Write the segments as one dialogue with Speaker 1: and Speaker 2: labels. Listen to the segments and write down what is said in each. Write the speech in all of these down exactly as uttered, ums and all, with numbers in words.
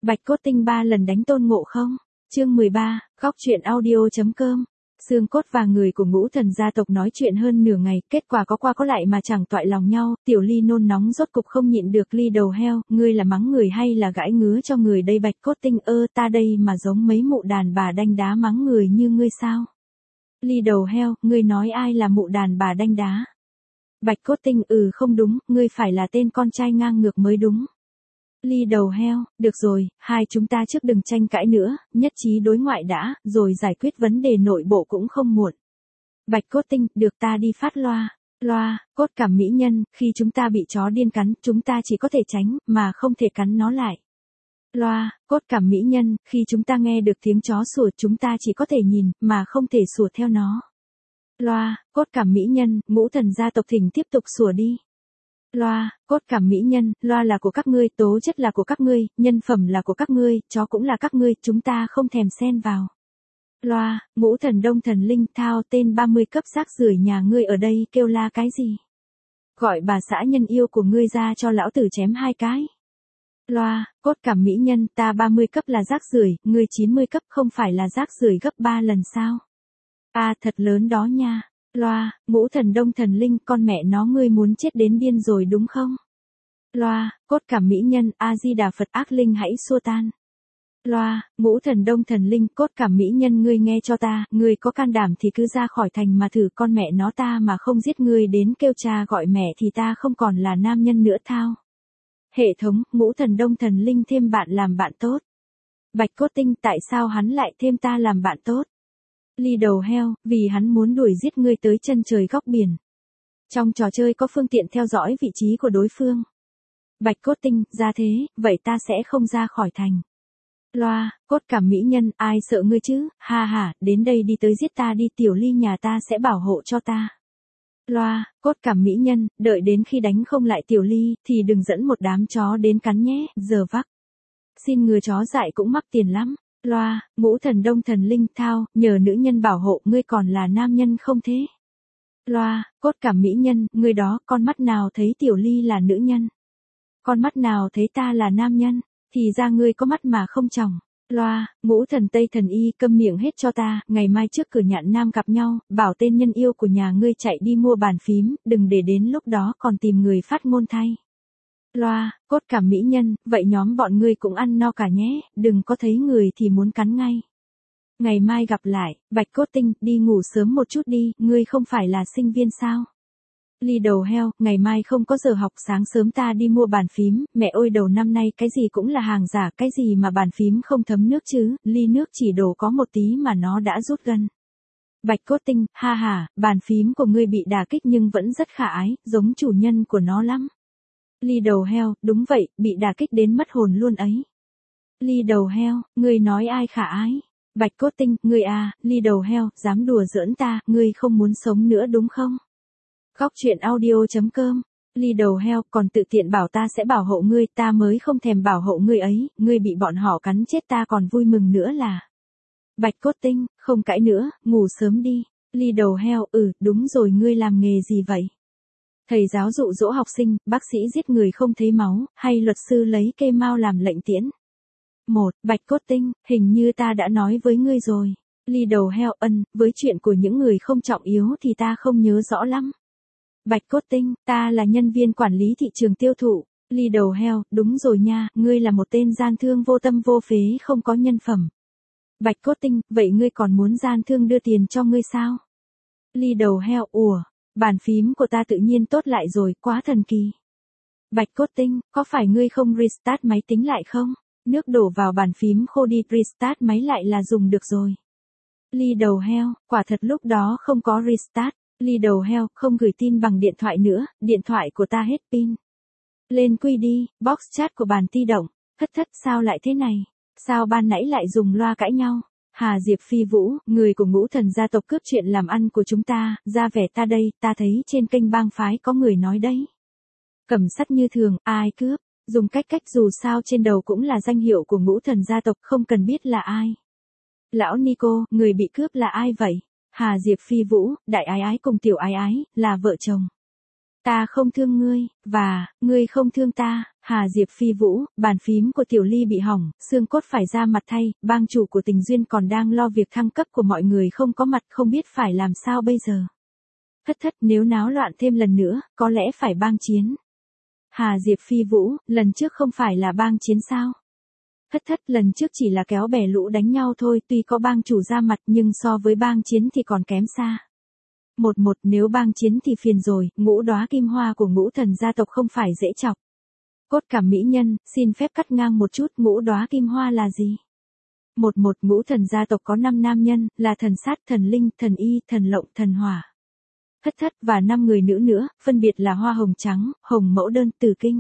Speaker 1: Bạch Cốt Tinh ba lần đánh Tôn Ngộ Không. Chương mười ba, góc truyện audio.com. Xương cốt và người của Ngũ Thần gia tộc nói chuyện hơn nửa ngày, kết quả có qua có lại mà chẳng toại lòng nhau, Tiểu Ly nôn nóng rốt cục không nhịn được. Ly đầu heo, ngươi là mắng người hay là gãi ngứa cho người đây? Bạch Cốt Tinh ơ, ta đây mà giống mấy mụ đàn bà đanh đá mắng người như ngươi sao? Ly đầu heo, ngươi nói ai là mụ đàn bà đanh đá? Bạch Cốt Tinh ừ không đúng, ngươi phải là tên con trai ngang ngược mới đúng. Ly đầu heo, được rồi, hai chúng ta trước đừng tranh cãi nữa, nhất trí đối ngoại đã, rồi giải quyết vấn đề nội bộ cũng không muộn. Bạch Cốt Tinh, được ta đi phát loa. Loa, cốt cảm mỹ nhân, khi chúng ta bị chó điên cắn, chúng ta chỉ có thể tránh, mà không thể cắn nó lại. Loa, cốt cảm mỹ nhân, khi chúng ta nghe được tiếng chó sủa chúng ta chỉ có thể nhìn, mà không thể sủa theo nó. Loa, cốt cảm mỹ nhân, Ngũ Thần gia tộc thỉnh tiếp tục sủa đi. Loa, cốt cảm mỹ nhân, loa là của các ngươi, tố chất là của các ngươi, nhân phẩm là của các ngươi, chó cũng là các ngươi, chúng ta không thèm xen vào. Loa, Ngũ Thần Đông Thần Linh thao tên ba mươi cấp rác rưởi nhà ngươi ở đây kêu la cái gì? Gọi bà xã nhân yêu của ngươi ra cho lão tử chém hai cái. Loa, cốt cảm mỹ nhân, ta ba mươi cấp là rác rưởi, ngươi chín mươi cấp không phải là rác rưởi gấp ba lần sao? À thật lớn đó nha. Loa, Ngũ Thần Đông Thần Linh, con mẹ nó ngươi muốn chết đến điên rồi đúng không? Loa, cốt cảm mỹ nhân, A-di-đà Phật ác linh hãy xua tan. Loa, Ngũ Thần Đông Thần Linh, cốt cảm mỹ nhân ngươi nghe cho ta, ngươi có can đảm thì cứ ra khỏi thành mà thử, con mẹ nó ta mà không giết ngươi đến kêu cha gọi mẹ thì ta không còn là nam nhân nữa thao. Hệ thống, Ngũ Thần Đông Thần Linh thêm bạn làm bạn tốt. Bạch Cốt Tinh, tại sao hắn lại thêm ta làm bạn tốt? Ly đầu heo, vì hắn muốn đuổi giết ngươi tới chân trời góc biển. Trong trò chơi có phương tiện theo dõi vị trí của đối phương. Bạch Cốt Tinh, ra thế, vậy ta sẽ không ra khỏi thành. Loa, cốt cảm mỹ nhân, ai sợ ngươi chứ, ha ha, đến đây đi tới giết ta đi, Tiểu Ly nhà ta sẽ bảo hộ cho ta. Loa, cốt cảm mỹ nhân, đợi đến khi đánh không lại Tiểu Ly, thì đừng dẫn một đám chó đến cắn nhé, giờ vắc. Xin ngừa chó dại cũng mắc tiền lắm. Loa, Ngũ Thần Đông Thần Linh thao, nhờ nữ nhân bảo hộ ngươi còn là nam nhân không thế? Loa, cốt cảm mỹ nhân, ngươi đó, con mắt nào thấy Tiểu Ly là nữ nhân? Con mắt nào thấy ta là nam nhân? Thì ra ngươi có mắt mà không tròng. Loa, Ngũ Thần Tây Thần Y, câm miệng hết cho ta, ngày mai trước cửa Nhạn Nam gặp nhau, bảo tên nhân yêu của nhà ngươi chạy đi mua bàn phím, đừng để đến lúc đó còn tìm người phát ngôn thay. Loa, cốt cảm mỹ nhân, vậy nhóm bọn ngươi cũng ăn no cả nhé, đừng có thấy người thì muốn cắn ngay. Ngày mai gặp lại, Bạch Cốt Tinh, đi ngủ sớm một chút đi, ngươi không phải là sinh viên sao? Ly đầu heo, ngày mai không có giờ học, sáng sớm ta đi mua bàn phím, mẹ ơi đầu năm nay cái gì cũng là hàng giả, cái gì mà bàn phím không thấm nước chứ, ly nước chỉ đổ có một tí mà nó đã rút gân. Bạch Cốt Tinh, ha ha, bàn phím của ngươi bị đả kích nhưng vẫn rất khả ái, giống chủ nhân của nó lắm. Ly đầu heo, đúng vậy, bị đả kích đến mất hồn luôn ấy. Ly đầu heo, ngươi nói ai khả ái? Bạch Cốt Tinh, ngươi à, Ly đầu heo, dám đùa giỡn ta, ngươi không muốn sống nữa đúng không? Góc truyện audio.com. Ly đầu heo, còn tự tiện bảo ta sẽ bảo hộ ngươi, ta mới không thèm bảo hộ ngươi ấy, ngươi bị bọn họ cắn chết ta còn vui mừng nữa là. Bạch Cốt Tinh, không cãi nữa, ngủ sớm đi. Ly đầu heo, ừ, đúng rồi, ngươi làm nghề gì vậy? Thầy giáo dụ dỗ học sinh, bác sĩ giết người không thấy máu, hay luật sư lấy cây mao làm lệnh tiễn? Một, Bạch Cốt Tinh, hình như ta đã nói với ngươi rồi. Ly đầu heo, ân, với chuyện của những người không trọng yếu thì ta không nhớ rõ lắm. Bạch Cốt Tinh, ta là nhân viên quản lý thị trường tiêu thụ. Ly đầu heo, đúng rồi nha, ngươi là một tên gian thương vô tâm vô phế không có nhân phẩm. Bạch Cốt Tinh, vậy ngươi còn muốn gian thương đưa tiền cho ngươi sao? Ly đầu heo, ủa, bàn phím của ta tự nhiên tốt lại rồi, quá thần kỳ. Bạch Cốt Tinh, có phải ngươi không restart máy tính lại không? Nước đổ vào bàn phím khô đi, restart máy lại là dùng được rồi. Ly đầu heo, quả thật lúc đó không có restart. Ly đầu heo, không gửi tin bằng điện thoại nữa, điện thoại của ta hết pin. Lên quy đi, box chat của bàn ti động, thất thất sao lại thế này? Sao ban nãy lại dùng loa cãi nhau? Hà Diệp Phi Vũ, người của Ngũ Thần gia tộc cướp chuyện làm ăn của chúng ta, ra vẻ ta đây, ta thấy trên kênh bang phái có người nói đấy. Cầm sắt như thường, ai cướp, dùng cách cách dù sao trên đầu cũng là danh hiệu của Ngũ Thần gia tộc, không cần biết là ai. Lão Nico, người bị cướp là ai vậy? Hà Diệp Phi Vũ, đại ái ái cùng tiểu ái ái, là vợ chồng. Ta không thương ngươi, và, ngươi không thương ta, Hà Diệp Phi Vũ, bàn phím của Tiểu Ly bị hỏng, xương cốt phải ra mặt thay, bang chủ của Tình Duyên còn đang lo việc thăng cấp của mọi người không có mặt, không biết phải làm sao bây giờ. Thất thất, nếu náo loạn thêm lần nữa, có lẽ phải bang chiến. Hà Diệp Phi Vũ, lần trước không phải là bang chiến sao? Thất thất, lần trước chỉ là kéo bè lũ đánh nhau thôi, tuy có bang chủ ra mặt nhưng so với bang chiến thì còn kém xa. Một một, nếu bang chiến thì phiền rồi, ngũ đóa kim hoa của ngũ thần gia tộc không phải dễ chọc. Cốt cảm mỹ nhân, xin phép cắt ngang một chút, ngũ đóa kim hoa là gì? Một một, ngũ thần gia tộc có năm nam nhân, là thần sát, thần linh, thần y, thần lộng, thần hỏa. Thất thất, và năm người nữ nữa, phân biệt là hoa hồng trắng, hồng mẫu đơn, tử kinh.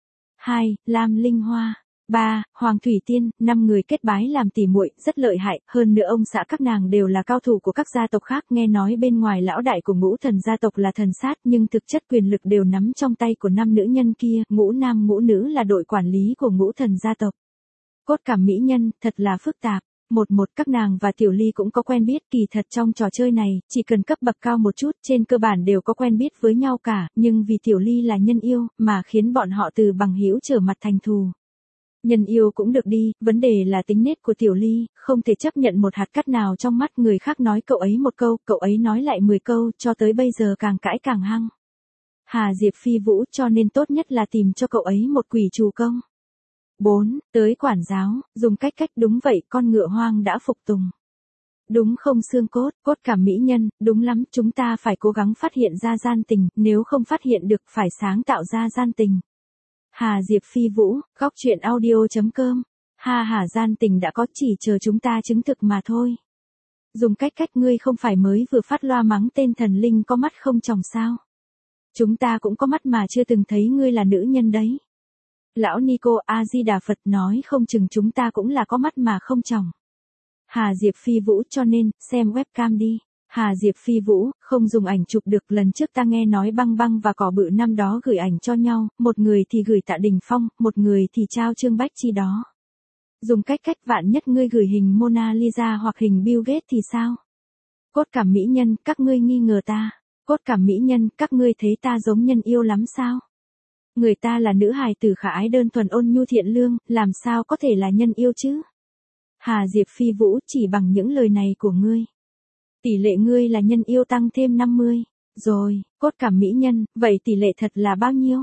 Speaker 1: Hai, lam linh hoa. Ba, Hoàng Thủy Tiên, năm người kết bái làm tỉ muội, rất lợi hại, hơn nữa ông xã các nàng đều là cao thủ của các gia tộc khác, nghe nói bên ngoài lão đại của ngũ thần gia tộc là thần sát, nhưng thực chất quyền lực đều nắm trong tay của năm nữ nhân kia, ngũ nam ngũ nữ là đội quản lý của ngũ thần gia tộc. Cốt cảm mỹ nhân, thật là phức tạp. Một một, các nàng và Tiểu Ly cũng có quen biết, kỳ thật trong trò chơi này, chỉ cần cấp bậc cao một chút, trên cơ bản đều có quen biết với nhau cả, nhưng vì Tiểu Ly là nhân yêu, mà khiến bọn họ từ bằng hữu trở mặt thành thù. Nhân yêu cũng được đi, vấn đề là tính nết của Tiểu Ly, không thể chấp nhận một hạt cát nào trong mắt người khác nói cậu ấy một câu, cậu ấy nói lại mười câu, cho tới bây giờ càng cãi càng hăng. Hà Diệp Phi Vũ, cho nên tốt nhất là tìm cho cậu ấy một quỷ trù công. Bốn, tới quản giáo, dùng cách cách đúng vậy, con ngựa hoang đã phục tùng. Đúng không xương cốt, cốt cảm mỹ nhân, đúng lắm, chúng ta phải cố gắng phát hiện ra gian tình, nếu không phát hiện được phải sáng tạo ra gian tình. Hà Diệp Phi Vũ, góc truyện audio chấm com. Ha hà, gian tình đã có, chỉ chờ chúng ta chứng thực mà thôi. Dùng cách cách, ngươi không phải mới vừa phát loa mắng tên thần linh có mắt không tròng sao? Chúng ta cũng có mắt mà chưa từng thấy ngươi là nữ nhân đấy. Lão Nico A Di Đà Phật nói không chừng chúng ta cũng là có mắt mà không tròng. Hà Diệp Phi Vũ, cho nên, xem webcam đi. Hà Diệp Phi Vũ, không dùng ảnh chụp được, lần trước ta nghe nói băng băng và cỏ bự năm đó gửi ảnh cho nhau, một người thì gửi Tạ Đình Phong, một người thì trao Trương Bách Chi đó. Dùng cách cách, vạn nhất ngươi gửi hình Mona Lisa hoặc hình Bill Gates thì sao? Cốt cảm mỹ nhân, các ngươi nghi ngờ ta. Cốt cảm mỹ nhân, các ngươi thấy ta giống nhân yêu lắm sao? Người ta là nữ hài tử khả ái đơn thuần ôn nhu thiện lương, làm sao có thể là nhân yêu chứ? Hà Diệp Phi Vũ, chỉ bằng những lời này của ngươi. Tỷ lệ ngươi là nhân yêu tăng thêm năm mươi. Rồi, cốt cảm mỹ nhân, vậy tỷ lệ thật là bao nhiêu?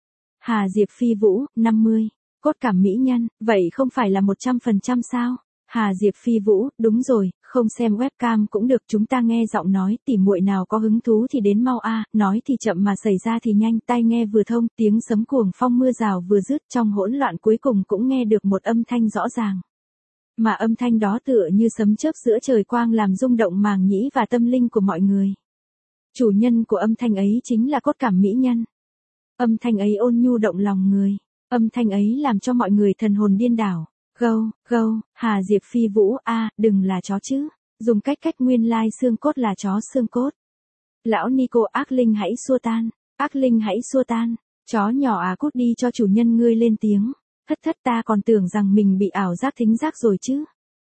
Speaker 1: Hà Diệp Phi Vũ, năm mươi. Cốt cảm mỹ nhân, vậy không phải là một trăm phần trăm sao? Hà Diệp Phi Vũ, đúng rồi, không xem webcam cũng được, chúng ta nghe giọng nói, tỉ muội nào có hứng thú thì đến mau a, nói thì chậm mà xảy ra thì nhanh, tai nghe vừa thông, tiếng sấm cuồng phong mưa rào vừa dứt, trong hỗn loạn cuối cùng cũng nghe được một âm thanh rõ ràng. Mà âm thanh đó tựa như sấm chớp giữa trời quang làm rung động màng nhĩ và tâm linh của mọi người. Chủ nhân của âm thanh ấy chính là cốt cảm mỹ nhân. Âm thanh ấy ôn nhu động lòng người. Âm thanh ấy làm cho mọi người thần hồn điên đảo. Gâu, gâu, Hà Diệp Phi Vũ, a, à, đừng là chó chứ. Dùng cách cách, nguyên lai xương cốt là chó xương cốt. Lão Nico, ác linh hãy xua tan. Ác linh hãy xua tan. Chó nhỏ à, cút đi cho chủ nhân ngươi lên tiếng. Thất thất, ta còn tưởng rằng mình bị ảo giác thính giác rồi chứ.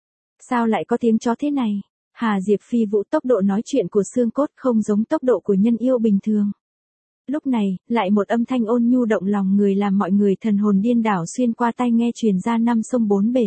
Speaker 1: Sao lại có tiếng chó thế này? Hà Diệp Phi Vũ, tốc độ nói chuyện của xương cốt không giống tốc độ của nhân yêu bình thường. Lúc này, lại một âm thanh ôn nhu động lòng người làm mọi người thần hồn điên đảo xuyên qua tai nghe truyền ra năm sông bốn bể.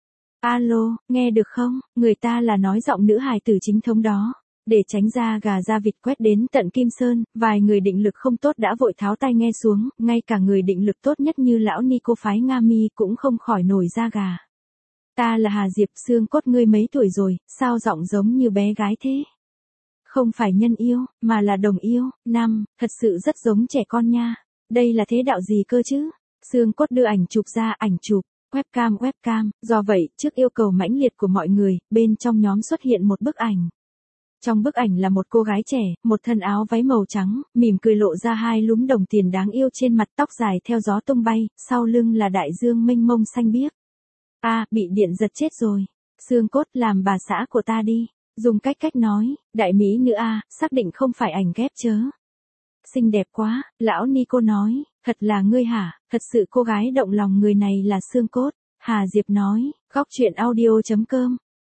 Speaker 1: Alo, nghe được không? Người ta là nói giọng nữ hài tử chính thống đó. Để tránh ra gà ra vịt quét đến tận Kim Sơn, vài người định lực không tốt đã vội tháo tai nghe xuống, ngay cả người định lực tốt nhất như lão Nico phái Nga Mi cũng không khỏi nổi da gà. Ta là Hà Diệp, xương cốt, ngươi mấy tuổi rồi, sao giọng giống như bé gái thế? Không phải nhân yêu, mà là đồng yêu. Năm, thật sự rất giống trẻ con nha. Đây là thế đạo gì cơ chứ? Xương cốt đưa ảnh chụp ra, ảnh chụp. Webcam, webcam, do vậy, trước yêu cầu mãnh liệt của mọi người, bên trong nhóm xuất hiện một bức ảnh. Trong bức ảnh là một cô gái trẻ, một thân áo váy màu trắng, mỉm cười lộ ra hai lúm đồng tiền đáng yêu trên mặt, tóc dài theo gió tung bay, sau lưng là đại dương mênh mông xanh biếc. A, à, bị điện giật chết rồi. Xương cốt, làm bà xã của ta đi. Dùng cách cách nói, đại mỹ nữ a, à, xác định không phải ảnh ghép chớ. Xinh đẹp quá, lão Nico nói, thật là ngươi hả, thật sự cô gái động lòng người này là xương cốt. Hà Diệp nói, góc truyện audio chấm com.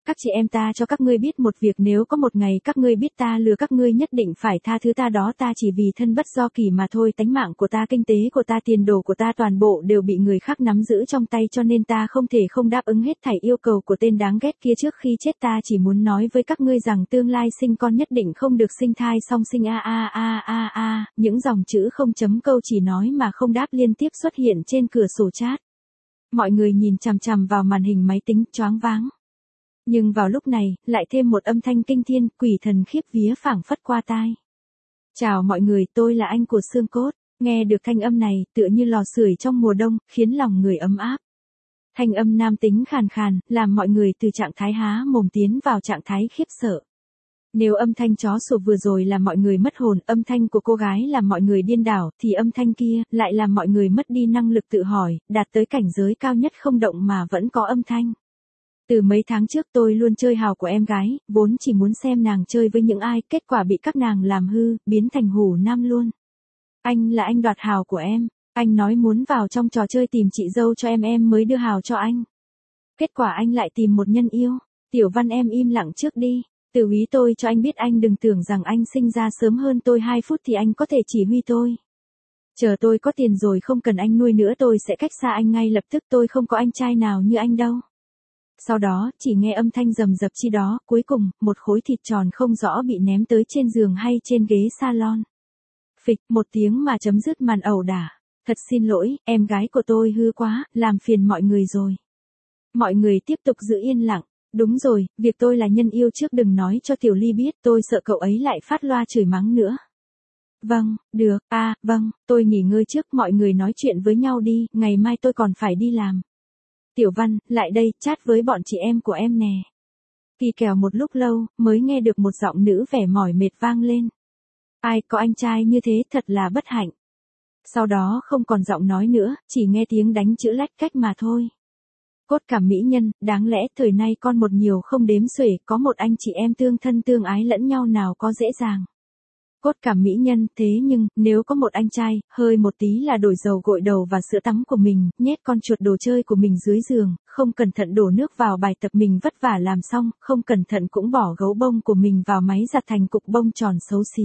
Speaker 1: các chị em ta cho các ngươi biết một việc, nếu có một ngày các ngươi biết ta lừa các ngươi nhất định phải tha thứ ta, đó ta chỉ vì thân bất do kỳ mà thôi, tánh mạng của ta, kinh tế của ta, tiền đồ của ta toàn bộ đều bị người khác nắm giữ trong tay, cho nên ta không thể không đáp ứng hết thảy yêu cầu của tên đáng ghét kia. Trước khi chết ta chỉ muốn nói với các ngươi rằng tương lai sinh con nhất định không được sinh thai song sinh. A a a a a, những dòng chữ không chấm câu chỉ nói mà không đáp liên tiếp xuất hiện trên cửa sổ chat. Mọi người nhìn chằm chằm vào màn hình máy tính choáng váng. Nhưng vào lúc này, lại thêm một âm thanh kinh thiên, quỷ thần khiếp vía phảng phất qua tai. Chào mọi người, tôi là anh của xương cốt. Nghe được thanh âm này, tựa như lò sưởi trong mùa đông, khiến lòng người ấm áp. Thanh âm nam tính khàn khàn, làm mọi người từ trạng thái há mồm tiến vào trạng thái khiếp sợ. Nếu âm thanh chó sủa vừa rồi làm mọi người mất hồn, âm thanh của cô gái làm mọi người điên đảo, thì âm thanh kia lại làm mọi người mất đi năng lực tự hỏi, đạt tới cảnh giới cao nhất không động mà vẫn có âm thanh. Từ mấy tháng trước tôi luôn chơi hào của em gái, vốn chỉ muốn xem nàng chơi với những ai, kết quả bị các nàng làm hư, biến thành hủ nam luôn. Anh là anh đoạt hào của em, anh nói muốn vào trong trò chơi tìm chị dâu cho em em mới đưa hào cho anh. Kết quả anh lại tìm một nhân yêu. Tiểu Văn em im lặng trước đi. Từ ý tôi cho anh biết anh đừng tưởng rằng anh sinh ra sớm hơn tôi hai phút thì anh có thể chỉ huy tôi. Chờ tôi có tiền rồi không cần anh nuôi nữa tôi sẽ cách xa anh ngay lập tức, tôi không có anh trai nào như anh đâu. Sau đó, chỉ nghe âm thanh rầm rập chi đó, cuối cùng, một khối thịt tròn không rõ bị ném tới trên giường hay trên ghế salon. Phịch, một tiếng mà chấm dứt màn ẩu đả. Thật xin lỗi, em gái của tôi hư quá, làm phiền mọi người rồi. Mọi người tiếp tục giữ yên lặng. Đúng rồi, việc tôi là nhân yêu trước đừng nói cho Tiểu Ly biết, tôi sợ cậu ấy lại phát loa chửi mắng nữa. Vâng, được, à, vâng, tôi nghỉ ngơi trước, mọi người nói chuyện với nhau đi, ngày mai tôi còn phải đi làm. Tiểu Văn, lại đây, chat với bọn chị em của em nè. Kỳ kèo một lúc lâu, mới nghe được một giọng nữ vẻ mỏi mệt vang lên. Ai có anh trai như thế thật là bất hạnh. Sau đó không còn giọng nói nữa, chỉ nghe tiếng đánh chữ lách cách mà thôi. Cốt cảm mỹ nhân, đáng lẽ thời nay con một nhiều không đếm xuể, có một anh chị em tương thân tương ái lẫn nhau nào có dễ dàng. Cốt cảm mỹ nhân, thế nhưng, nếu có một anh trai, hơi một tí là đổi dầu gội đầu và sữa tắm của mình, nhét con chuột đồ chơi của mình dưới giường, không cẩn thận đổ nước vào bài tập mình vất vả làm xong, không cẩn thận cũng bỏ gấu bông của mình vào máy giặt thành cục bông tròn xấu xí.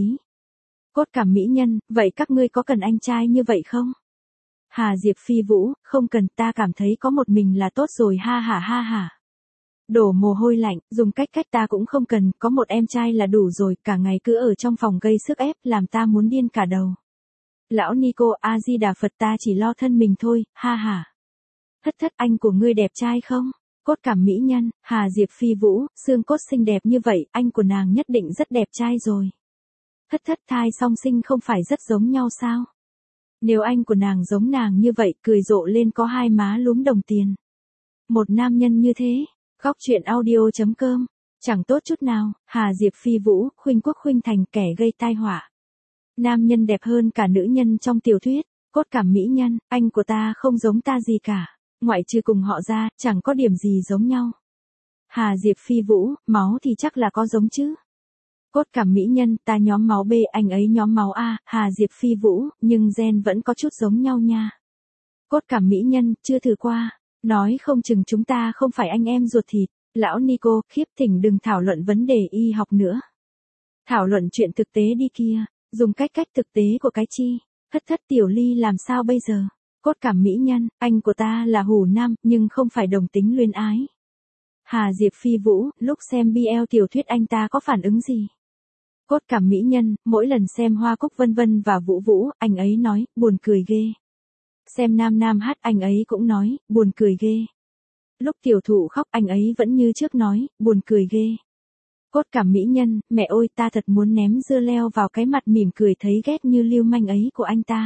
Speaker 1: Cốt cảm mỹ nhân, vậy các ngươi có cần anh trai như vậy không? Hà Diệp Phi Vũ, không cần, ta cảm thấy có một mình là tốt rồi, ha ha ha ha. Đổ mồ hôi lạnh, dùng cách cách ta cũng không cần, có một em trai là đủ rồi, cả ngày cứ ở trong phòng gây sức ép, làm ta muốn điên cả đầu. Lão Nico, A-di-đà Phật, ta chỉ lo thân mình thôi, ha ha. Thất thất, anh của ngươi đẹp trai không? Cốt cảm mỹ nhân, Hà Diệp Phi Vũ, xương cốt xinh đẹp như vậy, anh của nàng nhất định rất đẹp trai rồi. Thất thất, thai song sinh không phải rất giống nhau sao? Nếu anh của nàng giống nàng như vậy, cười rộ lên có hai má lúm đồng tiền. Một nam nhân như thế, góc truyện audio chấm com, chẳng tốt chút nào, Hà Diệp Phi Vũ, khuynh quốc khuynh thành, kẻ gây tai họa. Nam nhân đẹp hơn cả nữ nhân trong tiểu thuyết, cốt cảm mỹ nhân, anh của ta không giống ta gì cả, ngoại trừ cùng họ ra, chẳng có điểm gì giống nhau. Hà Diệp Phi Vũ, máu thì chắc là có giống chứ. Cốt cảm mỹ nhân, ta nhóm máu B, anh ấy nhóm máu A, Hà Diệp Phi Vũ, nhưng gen vẫn có chút giống nhau nha. Cốt cảm mỹ nhân, chưa thử qua, nói không chừng chúng ta không phải anh em ruột thịt. Lão Nico, khiếp thỉnh đừng thảo luận vấn đề y học nữa. Thảo luận chuyện thực tế đi kia, dùng cách cách thực tế của cái chi. Thất thất Tiểu Ly làm sao bây giờ? Cốt cảm mỹ nhân, anh của ta là hủ nam, nhưng không phải đồng tính luyến ái. Hà Diệp Phi Vũ, lúc xem bê lờ tiểu thuyết anh ta có phản ứng gì? Cốt cảm mỹ nhân, mỗi lần xem Hoa Cúc Vân Vân và Vũ Vũ, anh ấy nói, buồn cười ghê. Xem Nam Nam hát anh ấy cũng nói, buồn cười ghê. Lúc tiểu thụ khóc anh ấy vẫn như trước nói, buồn cười ghê. Cốt cảm mỹ nhân, mẹ ơi ta thật muốn ném dưa leo vào cái mặt mỉm cười thấy ghét như lưu manh ấy của anh ta.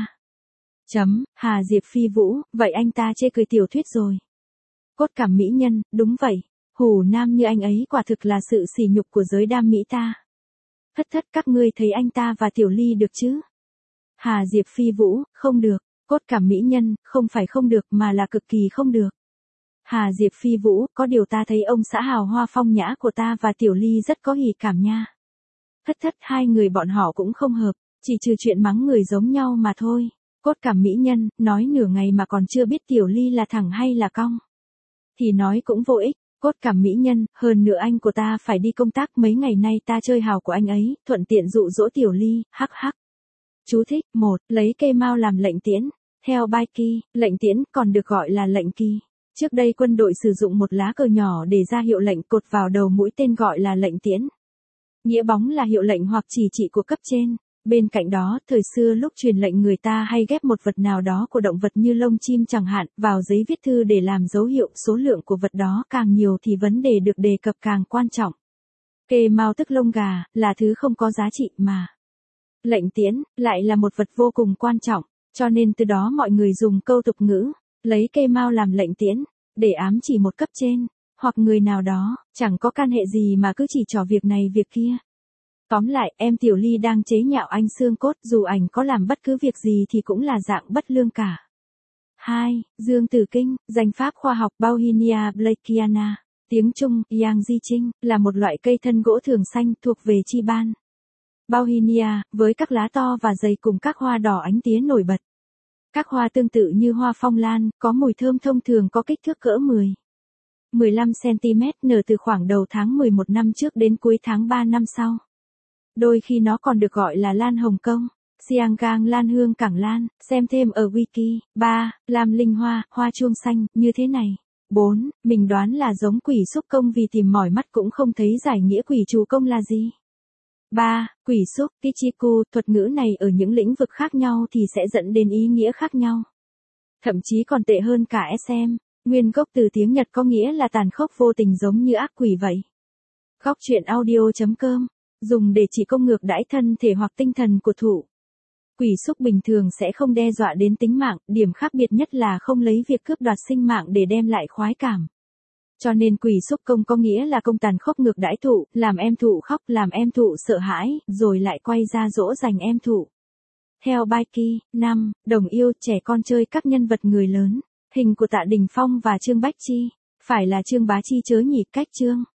Speaker 1: Chấm, Hà Diệp Phi Vũ, vậy anh ta chê cười tiểu thuyết rồi. Cốt cảm mỹ nhân, đúng vậy, hủ nam như anh ấy quả thực là sự sỉ nhục của giới đam mỹ ta. Thất thất các ngươi thấy anh ta và Tiểu Ly được chứ? Hà Diệp Phi Vũ, không được, cốt cảm mỹ nhân, không phải không được mà là cực kỳ không được. Hà Diệp Phi Vũ, có điều ta thấy ông xã hào hoa phong nhã của ta và Tiểu Ly rất có hỉ cảm nha. Thất thất hai người bọn họ cũng không hợp, chỉ trừ chuyện mắng người giống nhau mà thôi. Cốt cảm mỹ nhân, nói nửa ngày mà còn chưa biết Tiểu Ly là thẳng hay là cong. Thì nói cũng vô ích, Cốt cảm mỹ nhân, hơn nữa anh của ta phải đi công tác mấy ngày nay ta chơi hào của anh ấy, thuận tiện dụ dỗ Tiểu Ly, hắc hắc. Chú thích, một, lấy cây mao làm lệnh tiễn. Theo Bai Ki, lệnh tiễn còn được gọi là lệnh kỳ. Trước đây quân đội sử dụng một lá cờ nhỏ để ra hiệu lệnh cột vào đầu mũi tên gọi là lệnh tiễn. Nghĩa bóng là hiệu lệnh hoặc chỉ thị của cấp trên. Bên cạnh đó, thời xưa lúc truyền lệnh người ta hay ghép một vật nào đó của động vật như lông chim chẳng hạn vào giấy viết thư để làm dấu hiệu, số lượng của vật đó càng nhiều thì vấn đề được đề cập càng quan trọng. Kê mao tức lông gà, là thứ không có giá trị mà. Lệnh tiễn, lại là một vật vô cùng quan trọng, cho nên từ đó mọi người dùng câu tục ngữ, lấy cây mao làm lệnh tiễn, để ám chỉ một cấp trên, hoặc người nào đó, chẳng có can hệ gì mà cứ chỉ trò việc này việc kia. Tóm lại, em Tiểu Ly đang chế nhạo anh xương cốt, dù ảnh có làm bất cứ việc gì thì cũng là dạng bất lương cả. hai. Dương Tử Kinh, danh pháp khoa học Bauhinia blackiana, tiếng Trung, Yang Di Trinh, là một loại cây thân gỗ thường xanh thuộc về chi ban. Bauhinia, với các lá to và dày cùng các hoa đỏ ánh tía nổi bật. Các hoa tương tự như hoa phong lan, có mùi thơm thông thường có kích thước cỡ mười đến mười lăm xăng-ti-mét, nở từ khoảng đầu tháng mười một năm trước đến cuối tháng ba năm sau. Đôi khi nó còn được gọi là lan Hồng Kông, Siang lan hương cảng lan, xem thêm ở wiki. ba. Lam linh hoa, hoa chuông xanh, như thế này. bốn. Mình đoán là giống quỷ xúc công vì tìm mỏi mắt cũng không thấy giải nghĩa quỷ trù công là gì. ba. Quỷ xúc, Kichiku, thuật ngữ này ở những lĩnh vực khác nhau thì sẽ dẫn đến ý nghĩa khác nhau. Thậm chí còn tệ hơn cả ét em, nguyên gốc từ tiếng Nhật có nghĩa là tàn khốc vô tình giống như ác quỷ vậy. Góc truyện audio.com, dùng để chỉ công ngược đãi thân thể hoặc tinh thần của thủ. Quỷ xúc bình thường sẽ không đe dọa đến tính mạng, điểm khác biệt nhất là không lấy việc cướp đoạt sinh mạng để đem lại khoái cảm. Cho nên quỷ xúc công có nghĩa là công tàn khốc ngược đãi thụ, làm em thụ khóc, làm em thụ sợ hãi, rồi lại quay ra dỗ dành em thụ. Theo Bai Ki, năm. Đồng yêu, trẻ con chơi các nhân vật người lớn. Hình của Tạ Đình Phong và Trương Bách Chi. Phải là Trương Bá Chi chớ nhỉ, cách Trương.